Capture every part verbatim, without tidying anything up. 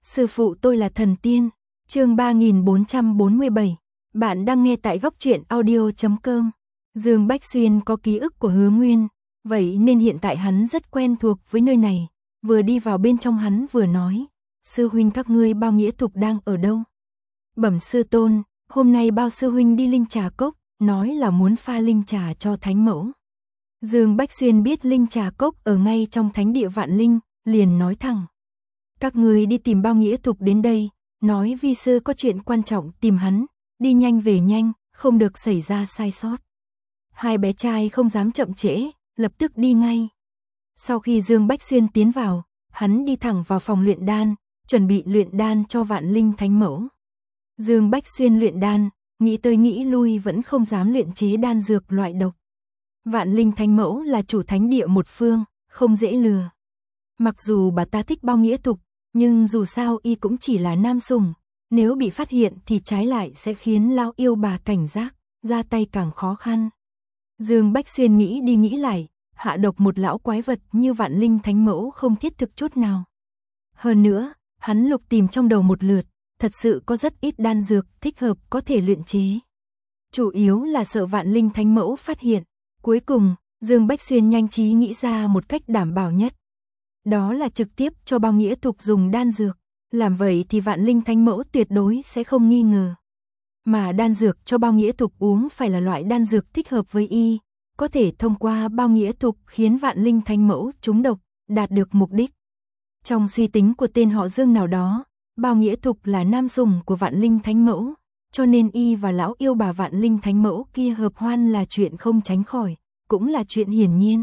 Sư phụ tôi là thần tiên. Chương ba nghìn bốn trăm bốn mươi bảy. Bạn đang nghe tại góc truyện audio chấm com. Dương Bách Xuyên có ký ức của Hứa Nguyên, vậy nên hiện tại hắn rất quen thuộc với nơi này. Vừa đi vào bên trong hắn vừa nói, sư huynh các ngươi Bao Nghĩa Thục đang ở đâu? Bẩm sư tôn, hôm nay Bao sư huynh đi Linh Trà Cốc, nói là muốn pha linh trà cho thánh mẫu. Dương Bách Xuyên biết Linh Trà Cốc ở ngay trong thánh địa Vạn Linh, liền nói thẳng. Các ngươi đi tìm Bao Nghĩa Thục đến đây, nói vi sư có chuyện quan trọng tìm hắn, đi nhanh về nhanh, không được xảy ra sai sót. Hai bé trai không dám chậm trễ, lập tức đi ngay. Sau khi Dương Bách Xuyên tiến vào, hắn đi thẳng vào phòng luyện đan, chuẩn bị luyện đan cho Vạn Linh thánh mẫu. Dương Bách Xuyên luyện đan, nghĩ tới nghĩ lui vẫn không dám luyện chế đan dược loại độc. Vạn Linh thánh mẫu là chủ thánh địa một phương, không dễ lừa. Mặc dù bà ta thích Bao Nghĩa Thục, nhưng dù sao y cũng chỉ là nam sủng, nếu bị phát hiện thì trái lại sẽ khiến lão yêu bà cảnh giác, ra tay càng khó khăn. Dương Bách Xuyên nghĩ đi nghĩ lại, hạ độc một lão quái vật như Vạn Linh thánh mẫu không thiết thực chút nào. Hơn nữa, hắn lục tìm trong đầu một lượt, thật sự có rất ít đan dược thích hợp có thể luyện chế. Chủ yếu là sợ Vạn Linh thánh mẫu phát hiện. Cuối cùng, Dương Bách Xuyên nhanh trí nghĩ ra một cách đảm bảo nhất. Đó là trực tiếp cho Bao Nghĩa Thục dùng đan dược. Làm vậy thì Vạn Linh thánh mẫu tuyệt đối sẽ không nghi ngờ. Mà đan dược cho Bao Nghĩa Thục uống phải là loại đan dược thích hợp với y, có thể thông qua Bao Nghĩa Thục khiến Vạn Linh thánh mẫu trúng độc, đạt được mục đích. Trong suy tính của tên họ Dương nào đó, Bao Nghĩa Thục là nam sủng của Vạn Linh thánh mẫu, cho nên y và lão yêu bà Vạn Linh thánh mẫu kia hợp hoan là chuyện không tránh khỏi, cũng là chuyện hiển nhiên.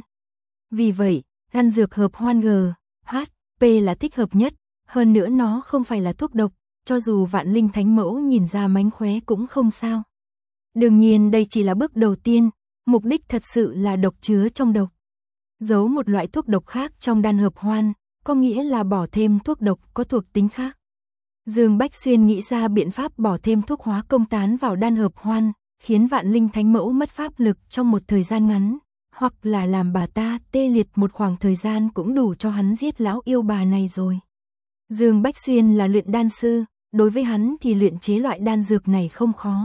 Vì vậy, đan dược hợp hoan G, H, P là thích hợp nhất, hơn nữa nó không phải là thuốc độc, cho dù Vạn Linh thánh mẫu nhìn ra mánh khóe cũng không sao. Đương nhiên đây chỉ là bước đầu tiên, mục đích thật sự là độc chứa trong độc. Giấu một loại thuốc độc khác trong đan hợp hoan, có nghĩa là bỏ thêm thuốc độc có thuộc tính khác. Dương Bách Xuyên nghĩ ra biện pháp bỏ thêm thuốc hóa công tán vào đan hợp hoan, khiến Vạn Linh thánh mẫu mất pháp lực trong một thời gian ngắn, hoặc là làm bà ta tê liệt một khoảng thời gian cũng đủ cho hắn giết lão yêu bà này rồi. Dương Bách Xuyên là luyện đan sư, đối với hắn thì luyện chế loại đan dược này không khó.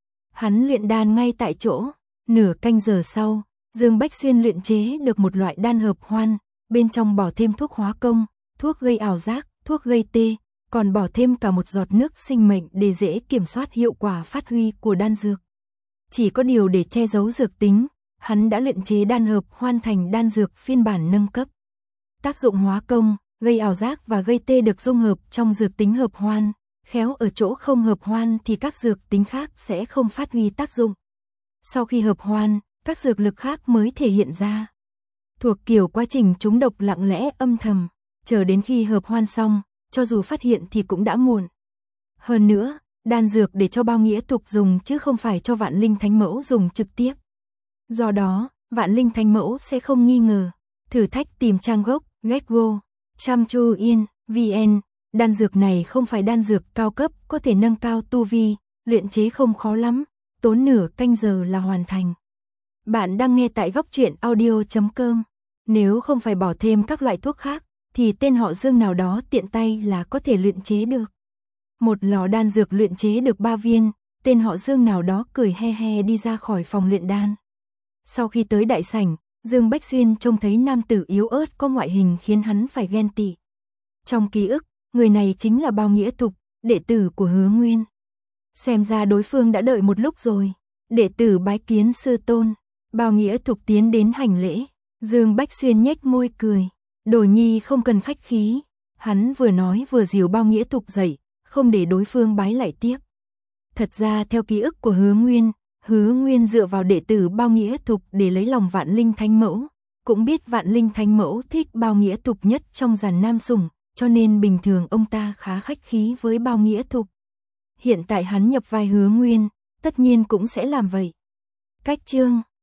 Hắn luyện đan ngay tại chỗ, nửa canh giờ sau, Dương Bách Xuyên luyện chế được một loại đan hợp hoan, bên trong bỏ thêm thuốc hóa công, thuốc gây ảo giác, thuốc gây tê, còn bỏ thêm cả một giọt nước sinh mệnh để dễ kiểm soát hiệu quả phát huy của đan dược. Chỉ có điều để che giấu dược tính, hắn đã luyện chế đan hợp hoan thành đan dược phiên bản nâng cấp. Tác dụng hóa công, gây ảo giác và gây tê được dung hợp trong dược tính hợp hoan, khéo ở chỗ không hợp hoan thì các dược tính khác sẽ không phát huy tác dụng. Sau khi hợp hoan, các dược lực khác mới thể hiện ra. Thuộc kiểu quá trình trúng độc lặng lẽ âm thầm, chờ đến khi hợp hoan xong, cho dù phát hiện thì cũng đã muộn. Hơn nữa, đan dược để cho Bao Nghĩa Thục dùng chứ không phải cho Vạn Linh thánh mẫu dùng trực tiếp. Do đó, Vạn Linh thánh mẫu sẽ không nghi ngờ. Thử thách tìm trang gốc, Getgo, Chamchuin, vn. Đan dược này không phải đan dược cao cấp, có thể nâng cao tu vi, luyện chế không khó lắm, tốn nửa canh giờ là hoàn thành. Bạn đang nghe tại góc truyện audio chấm com. Nếu không phải bỏ thêm các loại thuốc khác, thì tên họ Dương nào đó tiện tay là có thể luyện chế được. Một lò đan dược luyện chế được ba viên, tên họ Dương nào đó cười he he đi ra khỏi phòng luyện đan. Sau khi tới đại sảnh, Dương Bách Xuyên trông thấy nam tử yếu ớt có ngoại hình khiến hắn phải ghen tị. Trong ký ức, người này chính là Bao Nghĩa Thục, đệ tử của Hứa Nguyên. Xem ra đối phương đã đợi một lúc rồi. Đệ tử bái kiến sư tôn. Bao Nghĩa Thục tiến đến hành lễ. Dương Bách Xuyên nhếch môi cười. Đồ nhi không cần khách khí. Hắn vừa nói vừa dìu Bao Nghĩa Thục dậy, không để đối phương bái lại tiếp. Thật ra theo ký ức của Hứa Nguyên, Hứa Nguyên dựa vào đệ tử Bao Nghĩa Thục để lấy lòng Vạn Linh thánh mẫu, cũng biết Vạn Linh thánh mẫu thích Bao Nghĩa Thục nhất trong dàn nam sủng, cho nên bình thường ông ta khá khách khí với Bao Nghĩa Thục. Hiện tại hắn nhập vai Hứa Nguyên, tất nhiên cũng sẽ làm vậy. Cách chương